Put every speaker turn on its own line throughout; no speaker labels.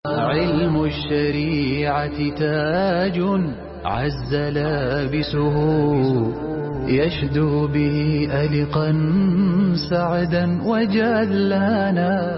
علم الشريعة تاج عز لابسه يشدو به ألقا سعدا وجلانا.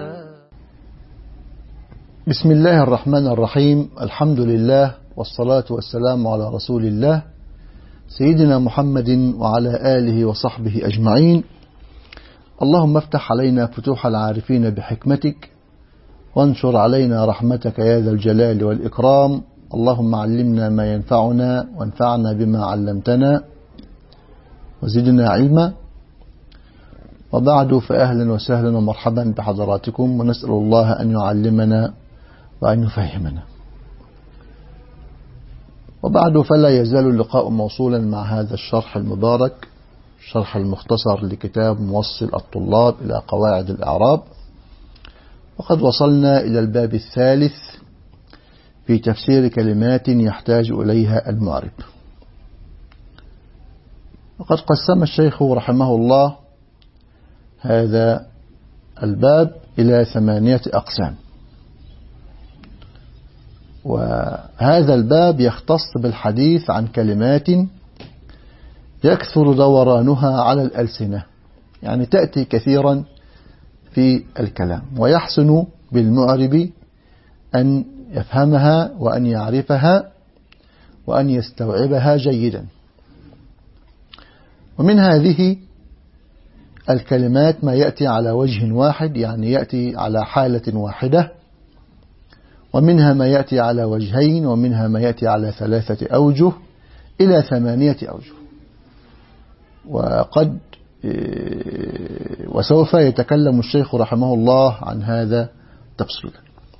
بسم الله الرحمن الرحيم. الحمد لله والصلاة والسلام على رسول الله سيدنا محمد وعلى آله وصحبه أجمعين. اللهم افتح علينا فتوح العارفين بحكمتك وانشر علينا رحمتك يا ذا الجلال والإكرام. اللهم علمنا ما ينفعنا وانفعنا بما علمتنا وزدنا علما. وبعد فأهلا وسهلا ومرحبا بحضراتكم، ونسأل الله أن يعلمنا وأن يفهمنا. وبعد فلا يزال اللقاء موصولا مع هذا الشرح المبارك، الشرح المختصر لكتاب موصل الطلاب إلى قواعد الإعراب. وقد وصلنا إلى الباب الثالث في تفسير كلمات يحتاج إليها المعرب. وقد قسم الشيخ رحمه الله هذا الباب إلى 8 أقسام، وهذا الباب يختص بالحديث عن كلمات يكثر دورانها على الألسنة، يعني تأتي كثيرا في الكلام، ويحسن بالمعرب أن يفهمها وأن يعرفها وأن يستوعبها جيدا. ومن هذه الكلمات ما يأتي على وجه واحد، يعني يأتي على حالة واحدة، ومنها ما يأتي على وجهين، ومنها ما يأتي على 3 أوجه إلى 8 أوجه. وسوف يتكلم الشيخ رحمه الله عن هذا تفصيلا.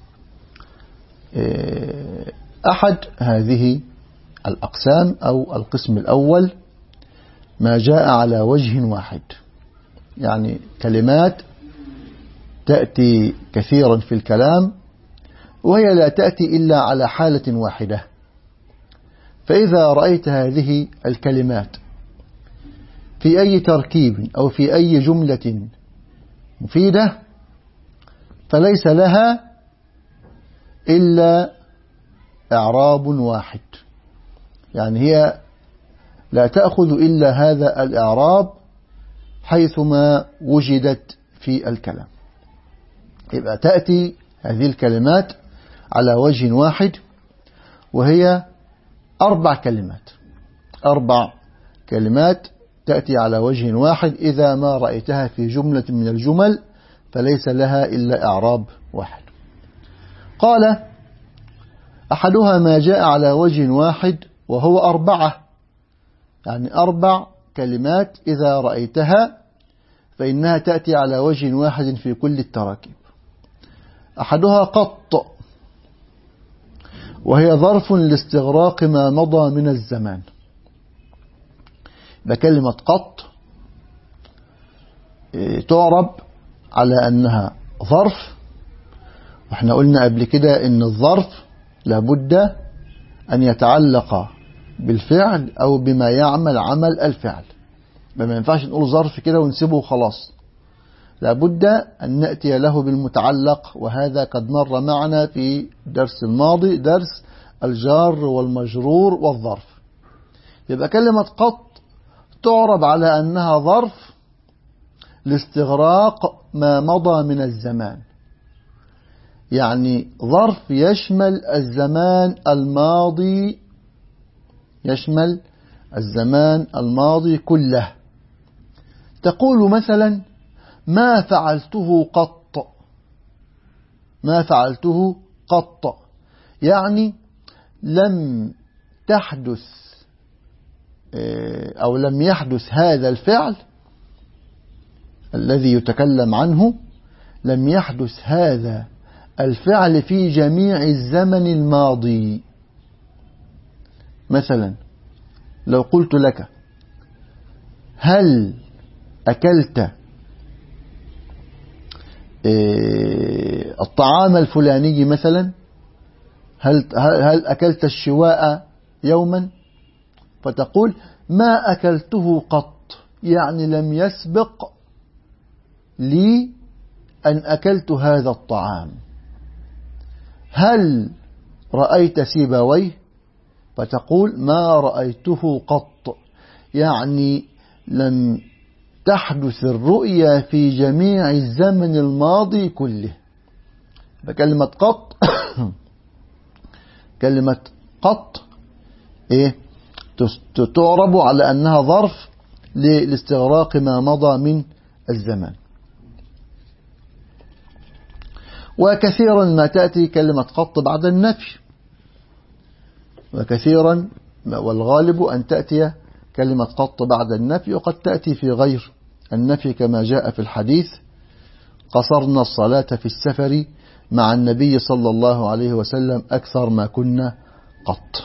أحد هذه الأقسام أو القسم الأول ما جاء على وجه واحد، يعني كلمات تأتي كثيرا في الكلام وهي لا تأتي إلا على حالة واحدة. فإذا رأيت هذه الكلمات في أي تركيب أو في أي جملة مفيدة فليس لها إلا إعراب واحد، يعني هي لا تأخذ إلا هذا الإعراب حيثما وجدت في الكلام. يبقى تأتي هذه الكلمات على وجه واحد، وهي 4 كلمات، 4 كلمات تأتي على وجه واحد. إذا ما رأيتها في جملة من الجمل فليس لها إلا إعراب واحد. قال: أحدها ما جاء على وجه واحد وهو 4، يعني 4 كلمات إذا رأيتها فإنها تأتي على وجه واحد في كل التراكيب. أحدها قط، وهي ظرف لاستغراق ما مضى من الزمان. بكلمة قط تعرب على أنها ظرف، وإحنا قلنا قبل كده إن الظرف لابد أن يتعلق بالفعل أو بما يعمل عمل الفعل. ما ينفعش نقول ظرف كده ونسيبه وخلاص، لابد أن نأتي له بالمتعلق، وهذا قد مر معنا في درس الماضي، درس الجار والمجرور والظرف. يبقى كلمة قط تعرب على أنها ظرف لاستغراق ما مضى من الزمان، يعني ظرف يشمل الزمان الماضي، يشمل الزمان الماضي كله. تقول مثلا: ما فعلته قط، ما فعلته قط، يعني لم تحدث أو لم يحدث هذا الفعل الذي يتكلم عنه، لم يحدث هذا الفعل في جميع الزمن الماضي. مثلا لو قلت لك: هل أكلت الطعام الفلاني مثلا، هل أكلت الشواء يوما، فتقول: ما أكلته قط، يعني لم يسبق لي أن أكلت هذا الطعام. هل رأيت سيبويه؟ فتقول ما رأيته قط، يعني لم تحدث الرؤيا في جميع الزمن الماضي كله. فكلمة قط كلمة قط تعرب على أنها ظرف لاستغراق ما مضى من الزمان. وكثيرا ما تأتي كلمة قط بعد النفي، وكثيرا والغالب أن تأتي كلمة قط بعد النفي، وقد تأتي في غير النفي كما جاء في الحديث: قصرنا الصلاة في السفر مع النبي صلى الله عليه وسلم أكثر ما كنا قط.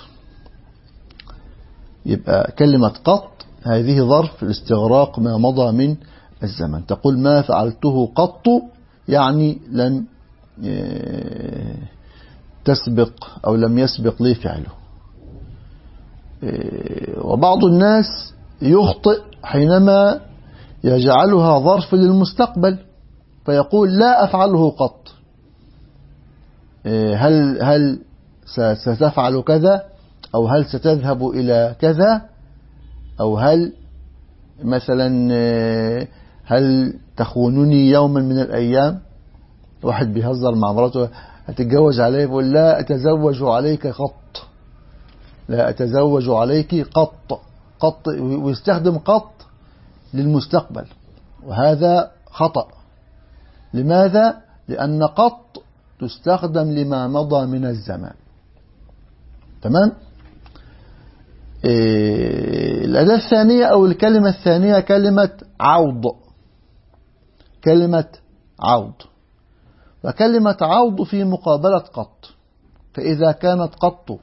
يبقى كلمة قط هذه ظرف لاستغراق ما مضى من الزمن. تقول ما فعلته قط، يعني لم تسبق أو لم يسبق لي فعله. وبعض الناس يخطئ حينما يجعلها ظرف للمستقبل، فيقول لا أفعله قط. هل ستفعل كذا، أو هل ستذهب إلى كذا، أو هل مثلا هل تخونني يوما من الأيام. واحد بيهزر مع مراته هتتجوز عليه، يقول لا أتزوج عليك قط، لا أتزوج عليك قط، ويستخدم قط للمستقبل، وهذا خطأ. لماذا؟ لأن قط تستخدم لما مضى من الزمان. تمام؟ الأداة الثانية أو الكلمة الثانية كلمة عوض. كلمة عوض، وكلمة عوض في مقابلة قط. فإذا كانت قط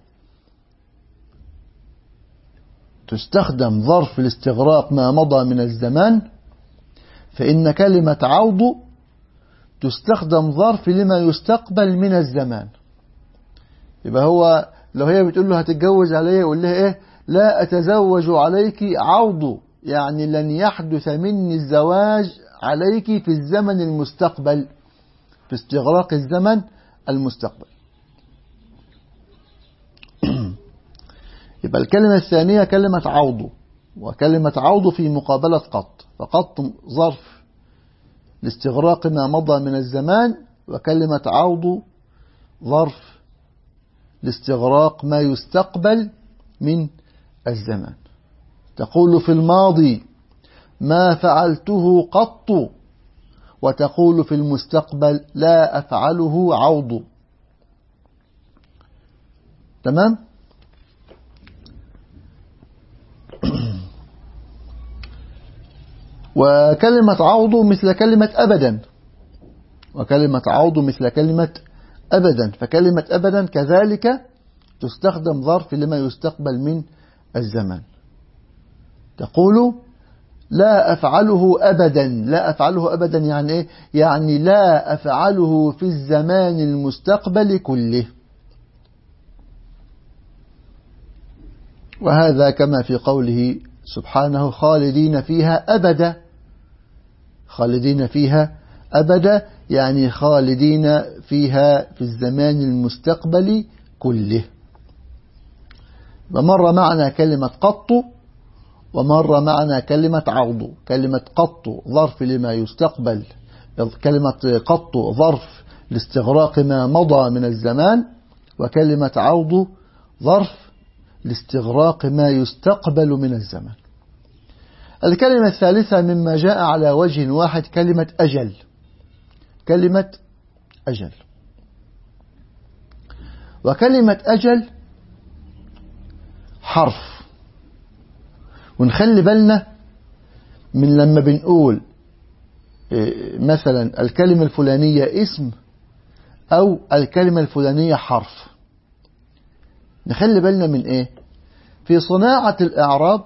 تستخدم ظرف لاستغراق ما مضى من الزمان، فإن كلمة عوض تستخدم ظرف لما يستقبل من الزمان. يبقى هو لو هي بتقول له هتتجوز عليه، يقول لها لا أتزوج عليك عوض، يعني لن يحدث مني الزواج عليك في الزمن المستقبل، في استغراق الزمن المستقبل. يبقى الكلمة الثانية كلمة عوض، وكلمة عوض في مقابلة قط. فقط ظرف لاستغراق ما مضى من الزمان، وكلمة عوض ظرف لاستغراق ما يستقبل من الزمان. تقول في الماضي ما فعلته قط، وتقول في المستقبل لا أفعله عوض. تمام؟ وكلمة عوض مثل كلمة أبدا، وكلمة عوض مثل كلمة أبدا. فكلمة أبدا كذلك تستخدم ظرف لما يستقبل من الزمان. تقول لا أفعله أبدا. لا أفعله أبدا يعني إيه؟ يعني لا أفعله في الزمان المستقبل كله. وهذا كما في قوله سبحانه خالدين فيها أبدا. خالدين فيها أبدا يعني خالدين فيها في الزمان المستقبل كله. ومر معنا كلمة قط، ومر معنا كلمة عوض. كلمة قط ظرف لما يستقبل، كلمة قط ظرف لاستغراق ما مضى من الزمان، وكلمة عوض ظرف لاستغراق ما يستقبل من الزمان. الكلمة الثالثة مما جاء على وجه واحد كلمة أجل. كلمة أجل، وكلمة أجل حرف. ونخلي بالنا من لما بنقول مثلا الكلمة الفلانية اسم أو الكلمة الفلانية حرف. نخلي بالنا من إيه؟ في صناعة الإعراب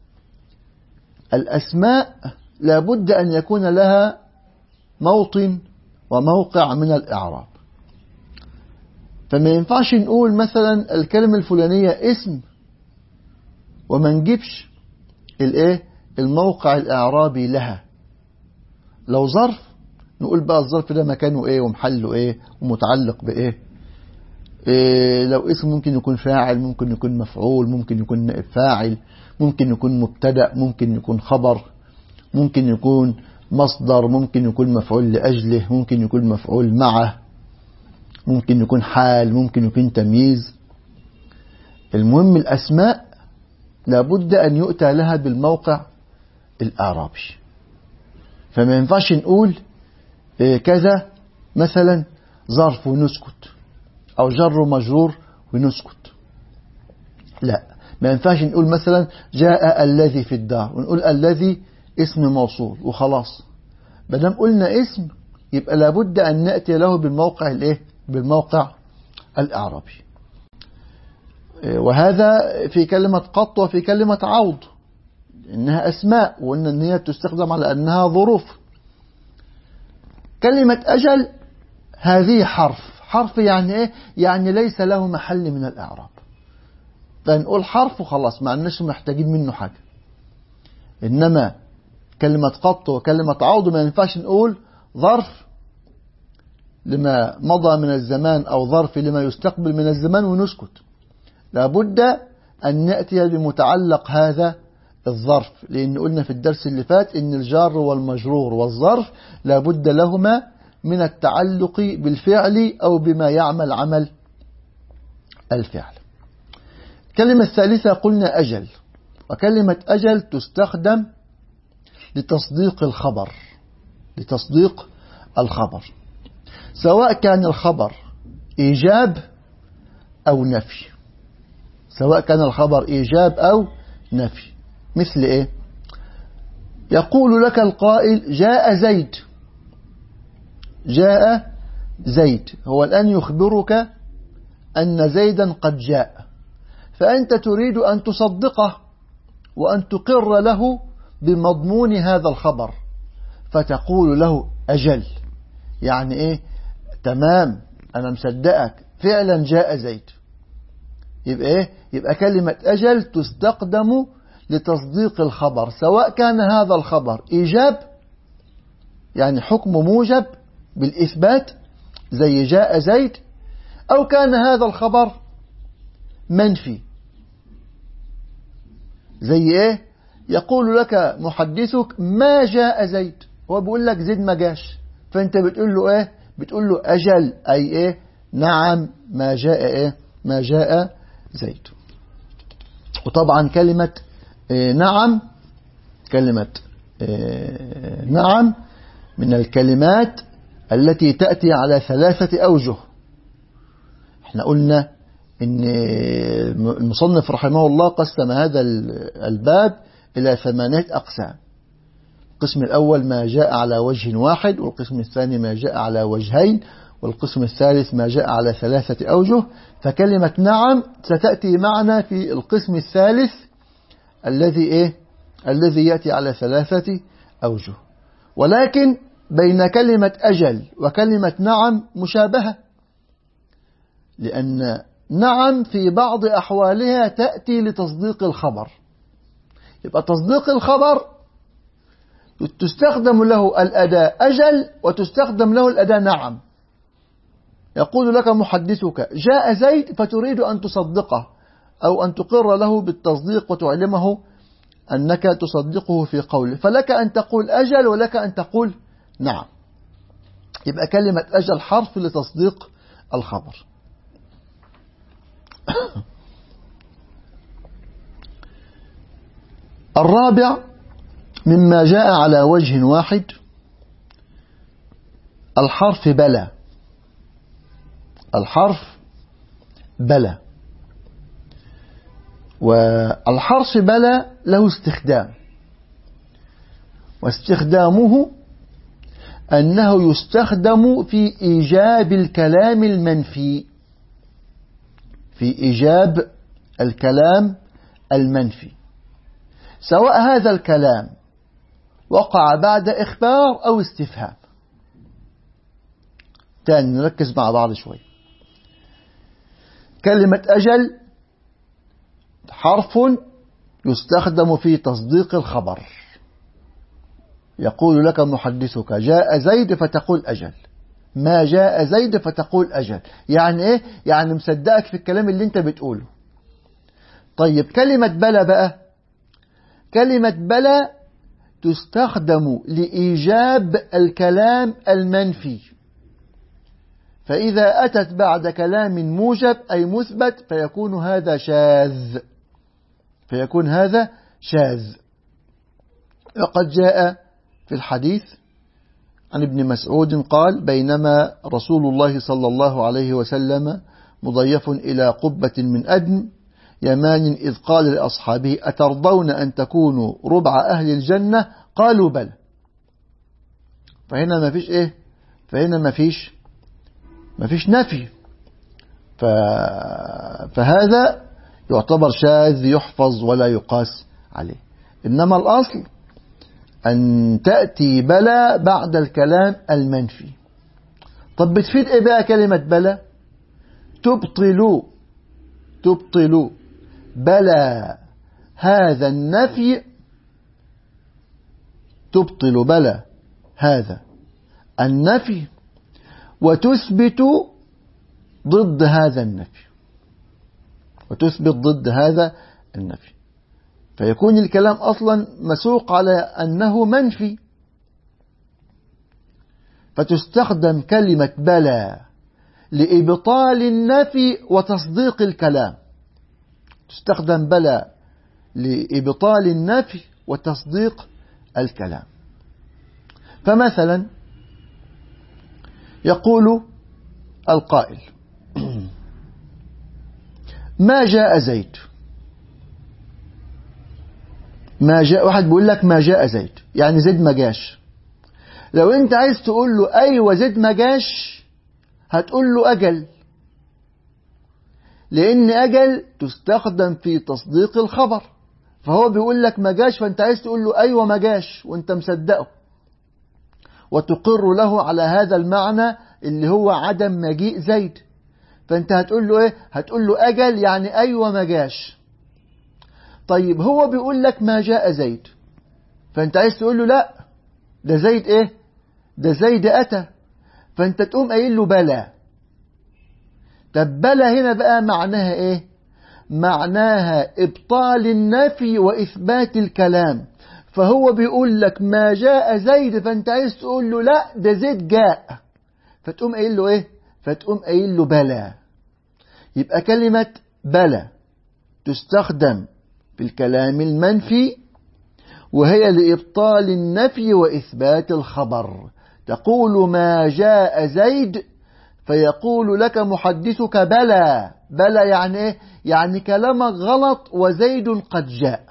الأسماء لابد أن يكون لها موطن وموقع من الإعراب. فما ينفعش نقول مثلا الكلمة الفلانية اسم وما نجيبش الموقع الإعرابي لها. لو ظرف نقول بقى الظرف ده مكانه ايه ومحله ايه ومتعلق بايه. لو اسم ممكن يكون فاعل، ممكن يكون مفعول، ممكن يكون نائب فاعل، ممكن يكون مبتدأ، ممكن يكون خبر، ممكن يكون مصدر، ممكن يكون مفعول لأجله، ممكن يكون مفعول معه، ممكن يكون حال، ممكن يكون تمييز. المهم الأسماء لابد أن يؤتى لها بالموقع الإعرابي. فما ينفعش نقول كذا مثلا ظرف ونسكت، أو جر ومجرور ونسكت. لا، ما ينفعش نقول مثلا جاء الذي في الدار ونقول الذي اسم موصول وخلاص. بدل قلنا اسم يبقى لابد أن نأتي له بالموقع بالموقع الإعرابي. وهذا في كلمة قط وفي كلمة عوض، إنها أسماء، وإن النية تستخدم على أنها ظروف. كلمة أجل هذه حرف يعني إيه؟ يعني ليس له محل من الإعراب، فنقول حرف وخلاص، ما عندناش محتاجين منه حاجة. إنما كلمة قط وكلمة عوض ما ينفعش نقول ظرف لما مضى من الزمان أو ظرف لما يستقبل من الزمان ونسكت. لابد أن نأتي بمتعلق هذا الظرف، لأن قلنا في الدرس اللي فات إن الجار والمجرور والظرف لابد لهما من التعلق بالفعل أو بما يعمل عمل الفعل. كلمة الثالثة قلنا أجل، وكلمة أجل تستخدم لتصديق الخبر، سواء كان الخبر إيجاب أو نفي، مثل إيه؟ يقول لك القائل جاء زيد، هو الآن يخبرك أن زيدا قد جاء، فأنت تريد أن تصدقه وأن تقر له بمضمون هذا الخبر، فتقول له أجل، يعني إيه؟ تمام، أنا مصدقك، فعلا جاء زيد. يبقى إيه؟ يبقى كلمة أجل تستخدم لتصديق الخبر، سواء كان هذا الخبر إيجاب يعني حكم موجب بالإثبات زي جاء زيد، أو كان هذا الخبر منفي زي إيه؟ يقول لك محدثك ما جاء زيد، هو بيقول لك زيد ما جاش، فأنت بتقول له إيه؟ بتقول له أجل، أي إيه؟ نعم ما جاء إيه؟ ما جاء زيد. وطبعا كلمة نعم من الكلمات التي تأتي على 3 أوجه. احنا قلنا ان المصنف رحمه الله قسم هذا الباب إلى 8 أقسام. القسم الأول ما جاء على وجه واحد، والقسم الثاني ما جاء على وجهين، والقسم الثالث ما جاء على 3 أوجه. فكلمة نعم ستأتي معنا في القسم الثالث الذي يأتي على 3 أوجه. ولكن بين كلمة أجل وكلمة نعم مشابهة، لأن نعم في بعض أحوالها تأتي لتصديق الخبر. يبقى تصديق الخبر تستخدم له الأداة أجل وتستخدم له الأداة نعم. يقول لك محدثك جاء زيد، فتريد أن تصدقه أو أن تقر له بالتصديق وتعلمه أنك تصدقه في قوله، فلك أن تقول أجل ولك أن تقول نعم. يبقى كلمة أجل حرف لتصديق الخبر. الرابع مما جاء على وجه واحد الحرف بلى. والحرف بلى له استخدام، واستخدامه أنه يستخدم في إيجاب الكلام المنفي، سواء هذا الكلام وقع بعد إخبار أو استفهام. تاني نركز مع بعض شوي. كلمة أجل حرف يستخدم في تصديق الخبر. يقول لك محدثك جاء زيد، فتقول أجل، ما جاء زيد فتقول أجل. يعني إيه؟ يعني مصدقك في الكلام اللي أنت بتقوله. طيب كلمة بلى بقى، كلمة بلى تستخدم لإيجاب الكلام المنفي، فإذا أتت بعد كلام موجب أي مثبت فيكون هذا شاذ، فيكون هذا شاذ. وقد جاء في الحديث عن ابن مسعود قال: بينما رسول الله صلى الله عليه وسلم مضيف إلى قبة من أدم يمان إذ قال لأصحابه: أترضون أن تكونوا ربع أهل الجنة؟ قالوا بلى. فهنا ما فيش إيه؟ فهنا ما فيش نفي، فهذا يعتبر شاذ يحفظ ولا يقاس عليه. إنما الأصل أن تأتي بلى بعد الكلام المنفي. طب بتفيد إيه بقى كلمة بلى؟ تبطل بلى هذا النفي، تبطل بلى هذا النفي وتثبت ضد هذا النفي، وتثبت ضد هذا النفي، فيكون الكلام أصلا مسوق على أنه منفي، فتستخدم كلمة بلى لإبطال النفي وتصديق الكلام. تستخدم بلى لإبطال النفي وتصديق الكلام. فمثلا يقول القائل: ما جاء زيد. ما جاء، واحد بيقول لك ما جاء زيد، يعني زيد ما جاش. لو انت عايز تقول له ايوه زيد ما جاش، هتقول له أجل، لأن أجل تستخدم في تصديق الخبر، فهو بيقول لك ما جاش، فأنت عايز تقول له أيوة ما جاش وأنت مصدقه، وتقر له على هذا المعنى اللي هو عدم مجيء زيد. فأنت هتقول له إيه؟ هتقول له أجل يعني أيوة ما جاش. طيب هو بيقول لك ما جاء زيد، فأنت عايز تقول له لا، ده زيد إيه؟ ده زيد أتى، فأنت تقوم قايل له بلى. طب بلى هنا بقى معناها إيه؟ معناها إبطال النفي وإثبات الكلام، فهو بيقول لك ما جاء زيد، فأنت عايز تقول له لا ده زيد جاء، فتقوم قايل له إيه؟ فتقوم قايل له بلى. يبقى كلمة بلى تستخدم في الكلام المنفي، وهي لإبطال النفي وإثبات الخبر. تقول ما جاء زيد، فيقول لك محدثك بلى. بلى يعني إيه؟ يعني كلامك غلط وزيد قد جاء.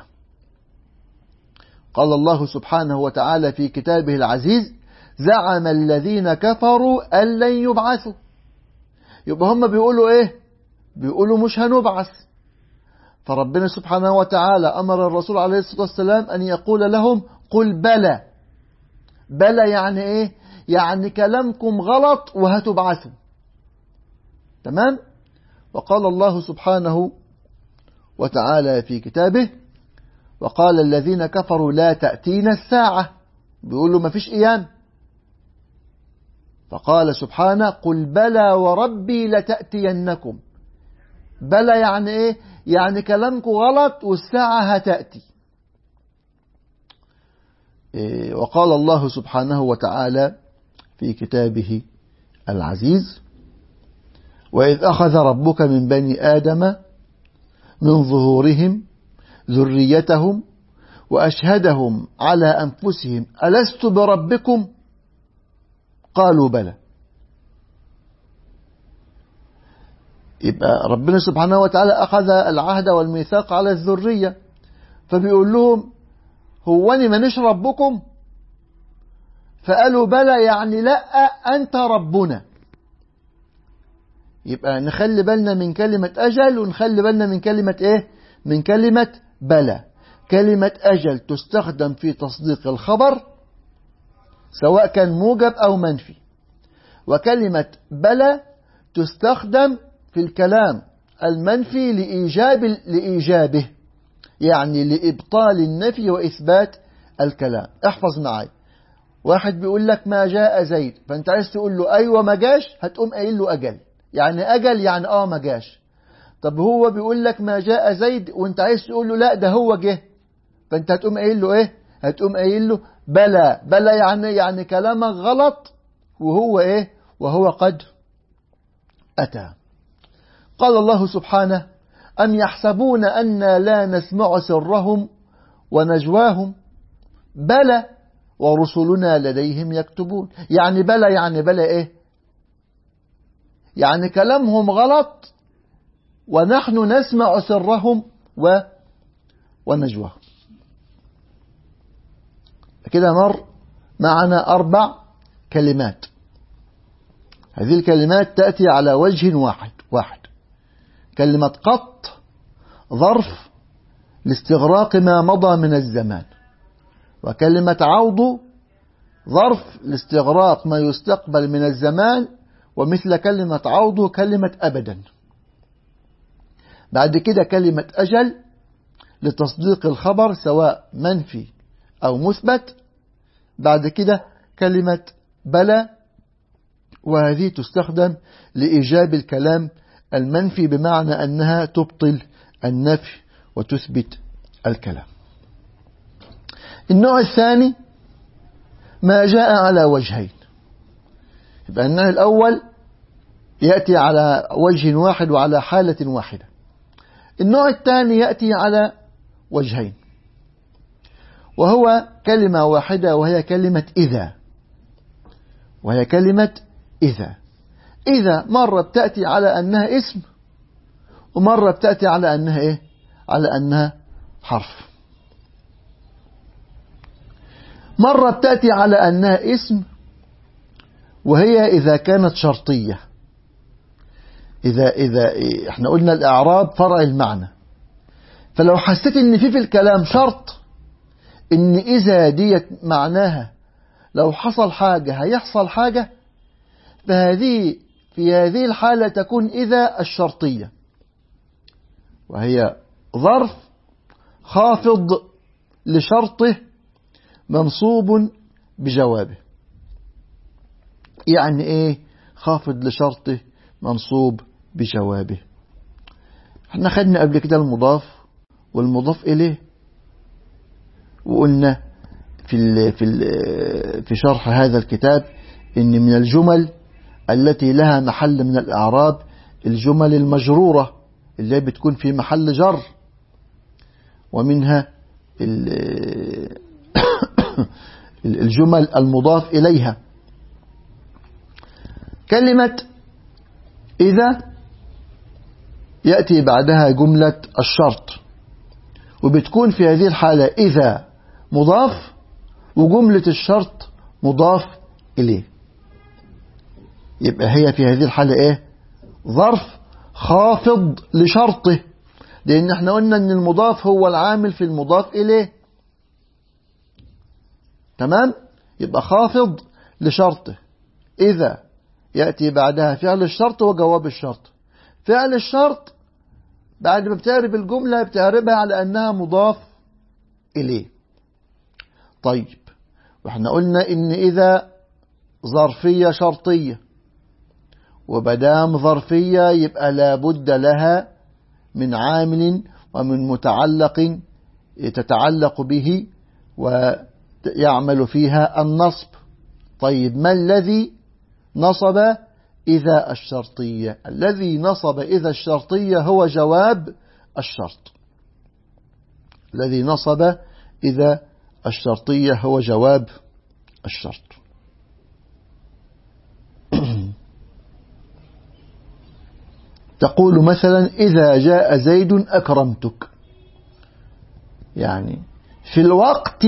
قال الله سبحانه وتعالى في كتابه العزيز: زعم الذين كفروا أن لن يبعثوا. يبقى هم بيقولوا إيه؟ بيقولوا مش هنبعث. فربنا سبحانه وتعالى أمر الرسول عليه الصلاة والسلام أن يقول لهم: قل بلى. بلى يعني إيه؟ يعني كلامكم غلط وهتبعثوا. تمام؟ وقال الله سبحانه وتعالى في كتابه: وقال الذين كفروا لا تأتينا الساعة. بيقولوا ما فيش قيام. فقال سبحانه: قل بلى وربي لتأتينكم. بلى يعني إيه؟ يعني كلامكم غلط والساعة هتأتي. وقال الله سبحانه وتعالى في كتابه العزيز: وإذ أخذ ربك من بني آدم من ظهورهم ذريتهم وأشهدهم على أنفسهم ألست بربكم؟ قالوا بلى. يبقى ربنا سبحانه وتعالى أخذ العهد والميثاق على الذرية، فبيقول لهم: هو أنا مانيش ربكم؟ فقالوا بلى يعني لا أنت ربنا. يبقى نخلي بالنا من كلمة أجل، ونخلي بالنا من كلمة إيه؟ من كلمة بلى. كلمة أجل تستخدم في تصديق الخبر سواء كان موجب أو منفي، وكلمة بلى تستخدم في الكلام المنفي لإيجابه، يعني لإبطال النفي وإثبات الكلام. احفظ معي: واحد بيقول لك ما جاء زيد، فأنت عايز تقول له أيوة ما جاش، هتقوم قايل له أجل. يعني أجل يعني ما جاش. طب هو بيقول لك ما جاء زيد وأنت عايز تقول له لا ده هو جه، فأنت هتقوم قايل له إيه؟ هتقوم قايل له بلى. بلى يعني كلامك غلط وهو إيه؟ وهو قد أتى. قال الله سبحانه: أم يحسبون أنا لا نسمع سرهم ونجواهم بلى ورسلنا لديهم يكتبون. يعني بلى يعني بلى إيه؟ يعني كلامهم غلط ونحن نسمع سرهم ونجواهم. كده مر معنا 4 كلمات. هذه الكلمات تأتي على وجه واحد. كلمة قط ظرف لاستغراق ما مضى من الزمان، وكلمة عوض ظرف لاستغراق ما يستقبل من الزمان، ومثل كلمة عوض كلمة أبدا. بعد كده كلمة أجل لتصديق الخبر سواء منفي أو مثبت. بعد كده كلمة بلى، وهذه تستخدم لإيجاب الكلام المنفي بمعنى أنها تبطل النفي وتثبت الكلام. النوع الثاني ما جاء على وجهين. يبقى النوع الأول يأتي على وجه واحد وعلى حالة واحدة. النوع الثاني يأتي على وجهين، وهو كلمة واحدة وهي كلمة إذا. إذا مرة بتأتي على أنها اسم، ومرة بتأتي على أنها إيه؟ على أنها حرف. مرة بتأتي على أنها اسم وهي إذا كانت شرطية. إذا إحنا قلنا الإعراب فرع المعنى، فلو حسيت إن في الكلام شرط إن إذا ديت معناها لو حصل حاجة هيحصل حاجة، في هذه الحالة تكون إذا الشرطية، وهي ظرف خافض لشرطه منصوب بجوابه. يعني إيه خافض لشرطه منصوب بجوابه؟ احنا خدنا قبل كده المضاف والمضاف إليه، وقلنا في شرح هذا الكتاب إن من الجمل التي لها محل من الإعراب الجمل المجرورة اللي بتكون في محل جر، ومنها الجمل المضاف إليها. كلمة إذا يأتي بعدها جملة الشرط، وبتكون في هذه الحالة إذا مضاف وجملة الشرط مضاف إليه. يبقى هي في هذه الحالة إيه؟ ظرف خافض لشرطه، لأن احنا قلنا أن المضاف هو العامل في المضاف إليه. تمام؟ يبقى خافض لشرطه. إذا يأتي بعدها فعل الشرط وجواب الشرط. فعل الشرط بعد ما بتعرب الجملة بتعربها على أنها مضاف إليه. طيب، وإحنا قلنا إن إذا ظرفية شرطية، وبدام ظرفية يبقى لابد لها من عامل ومن متعلق تتعلق به ويعمل فيها النصب. طيب، ما الذي نصب إذا الشرطية؟ الذي نصب إذا الشرطية هو جواب الشرط. الذي نصب إذا الشرطية هو جواب الشرط. تقول مثلا إذا جاء زيد أكرمتك، يعني في الوقت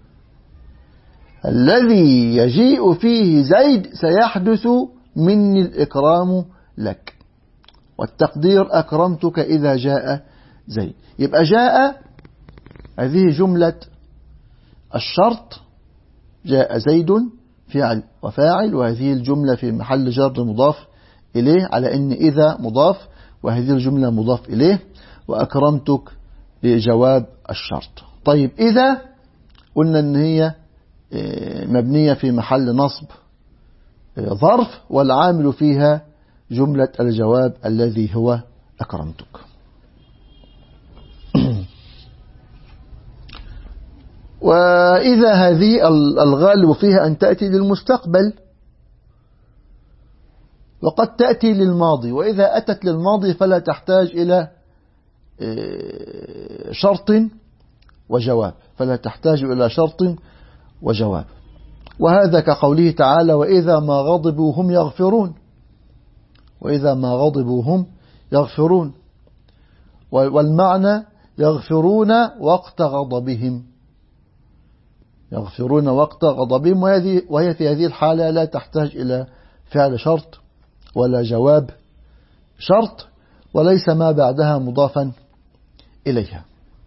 الذي يجيء فيه زيد سيحدث مني الإكرام لك، والتقدير أكرمتك إذا جاء زيد. يبقى جاء هذه جملة الشرط، جاء زيد فعل وفاعل، وهذه الجملة في محل جر مضاف إليه على أن إذا مضاف، وهذه الجملة مضاف إليه، وأكرمتك جواب الشرط. طيب، إذا قلنا أن هي مبنية في محل نصب ظرف، والعامل فيها جملة الجواب الذي هو أكرمتك. وإذا هذه الغالب فيها أن تأتي للمستقبل، وقد تأتي للماضي، وإذا أتت للماضي فلا تحتاج إلى شرط وجواب، فلا تحتاج إلى شرط وجواب. وهذا كقوله تعالى: وإذا ما غضبوا هم يغفرون، وإذا ما غضبوا هم يغفرون، والمعنى يغفرون وقت غضبهم، يغفرون وقت غضبهم، وهي في هذه الحالة لا تحتاج إلى فعل شرط ولا جواب شرط، وليس ما بعدها مضافا إليها.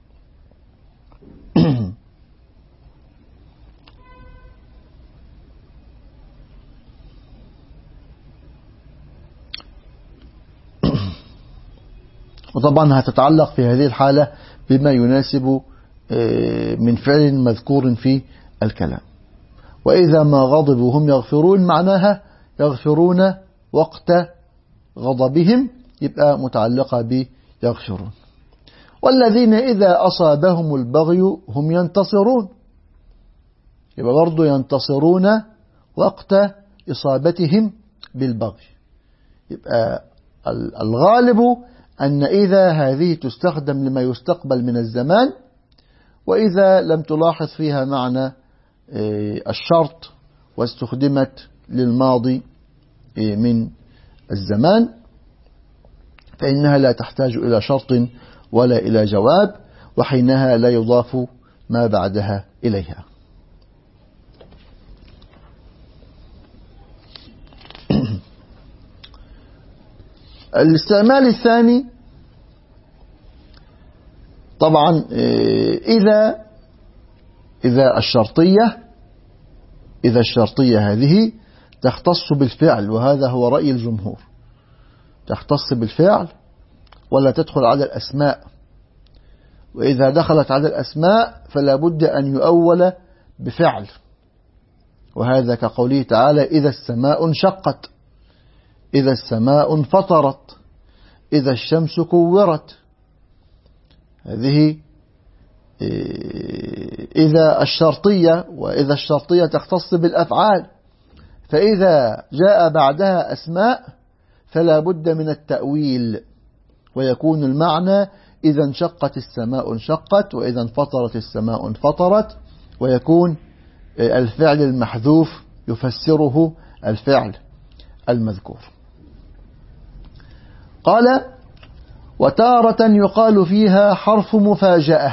وطبعا هتتعلق في هذه الحالة بما يناسب من فعل مذكور في الكلام. وإذا ما غضبوا هم يغفرون، معناها يغفرون وقت غضبهم، يبقى متعلقة بيغفرون. والذين إذا أصابهم البغي هم ينتصرون، يبقى برضو ينتصرون وقت إصابتهم بالبغي. يبقى الغالب أن إذا هذه تستخدم لما يستقبل من الزمان، وإذا لم تلاحظ فيها معنى الشرط واستخدمت للماضي من الزمان، فإنها لا تحتاج إلى شرط ولا إلى جواب، وحينها لا يضاف ما بعدها إليها. الاستعمال الثاني طبعا إذا الشرطية هذه تختص بالفعل، وهذا هو رأي الجمهور، تختص بالفعل ولا تدخل على الأسماء. وإذا دخلت على الأسماء فلا بد أن يؤول بفعل، وهذا كقوله تعالى: إذا السماء انشقت، إذا السماء انفطرت، إذا الشمس كورت. هذه إذا الشرطية، وإذا الشرطية تختص بالأفعال، فإذا جاء بعدها أسماء فلا بد من التأويل، ويكون المعنى: إذا انشقت السماء انشقت، وإذا انفطرت السماء انفطرت، ويكون الفعل المحذوف يفسره الفعل المذكور. قال: وتارة يقال فيها حرف مفاجأة.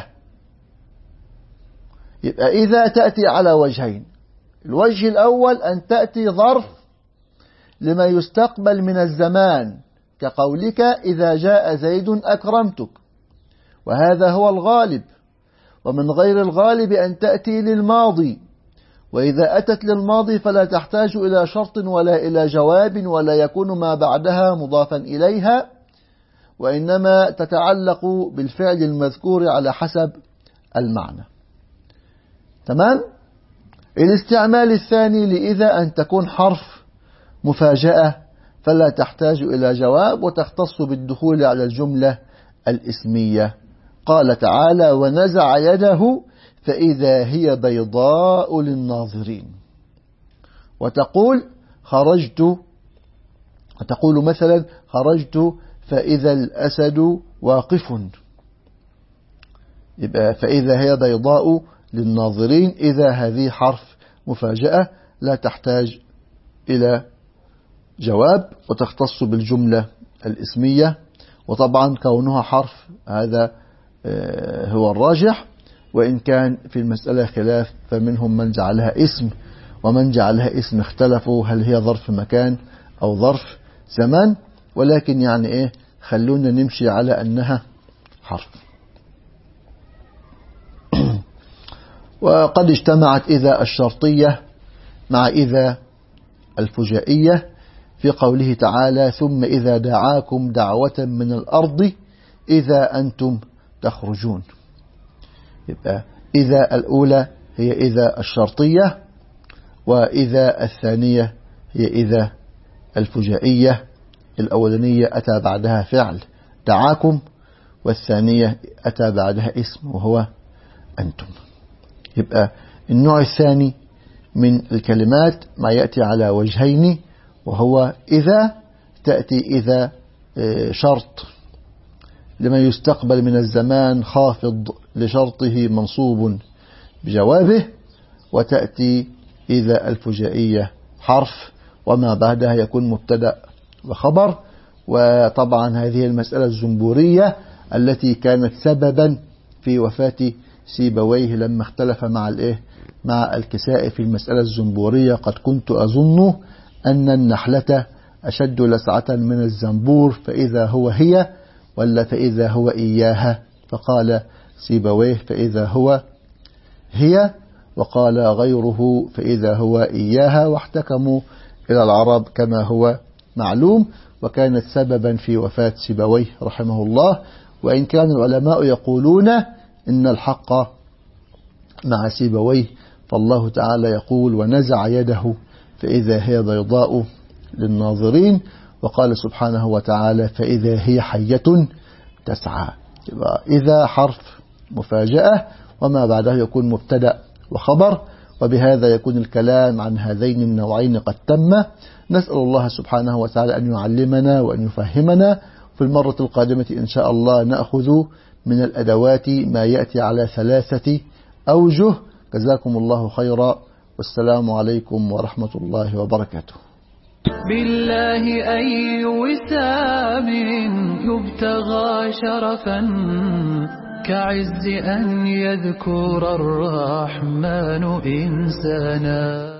يبقى إذا تأتي على وجهين: الوجه الأول أن تأتي ظرف لما يستقبل من الزمان، كقولك: إذا جاء زيد أكرمتك، وهذا هو الغالب. ومن غير الغالب أن تأتي للماضي، وإذا أتت للماضي فلا تحتاج إلى شرط ولا إلى جواب، ولا يكون ما بعدها مضافا إليها، وإنما تتعلق بالفعل المذكور على حسب المعنى. تمام؟ الاستعمال الثاني لإذا أن تكون حرف مفاجأة، فلا تحتاج إلى جواب، وتختص بالدخول على الجملة الإسمية. قال تعالى: ونزع يده فإذا هي بيضاء للناظرين. وتقول خرجت، وتقول مثلا: خرجت فإذا الأسد واقف. يبقى فإذا هي بيضاء للناظرين، إذا هذه حرف مفاجأة لا تحتاج إلى جواب، وتختص بالجملة الإسمية. وطبعا كونها حرف هذا هو الراجح، وإن كان في المسألة خلاف، فمنهم من جعلها اسم ومن جعلها اسم، اختلفوا هل هي ظرف مكان أو ظرف زمان، ولكن يعني خلونا نمشي على أنها حرف. وقد اجتمعت إذا الشرطية مع إذا الفجائية في قوله تعالى: ثم إذا دعاكم دعوة من الأرض إذا أنتم تخرجون. يبقى إذا الأولى هي إذا الشرطية، وإذا الثانية هي إذا الفجائية. الأولانية أتى بعدها فعل دعاكم، والثانية أتى بعدها اسم وهو أنتم. يبقى النوع الثاني من الكلمات ما يأتي على وجهين، وهو إذا تأتي إذا شرط لما يستقبل من الزمان خافض لشرطه منصوب بجوابه، وتأتي إذا الفجائية حرف وما بعدها يكون مبتدأ وخبر. وطبعا هذه المسألة الزنبورية التي كانت سببا في وفاة سيبويه لما اختلف مع الكسائي في المسألة الزنبورية. قد كنت أظن أن النحلة أشد لسعة من الزنبور، فإذا هو هي ولا فإذا هو إياها؟ فقال سيبويه فإذا هو هي، وقال غيره فإذا هو إياها، واحتكموا إلى العرب كما هو معلوم، وكانت سببا في وفاة سيبويه رحمه الله. وإن كان العلماء يقولون إن الحق مع سيبويه، فالله تعالى يقول ونزع يده فإذا هي بيضاء للناظرين، وقال سبحانه وتعالى فإذا هي حية تسعى. إذا حرف مفاجأة وما بعده يكون مبتدأ وخبر، وبهذا يكون الكلام عن هذين النوعين قد تم. نسأل الله سبحانه وتعالى أن يعلمنا وأن يفهمنا. في المرة القادمة إن شاء الله نأخذ من الأدوات ما يأتي على 3 أوجه. جزاكم الله خيرا، والسلام عليكم ورحمة الله وبركاته.
بالله أي وسام يبتغى شرفا كعز أن يذكر الرحمن إنسانا.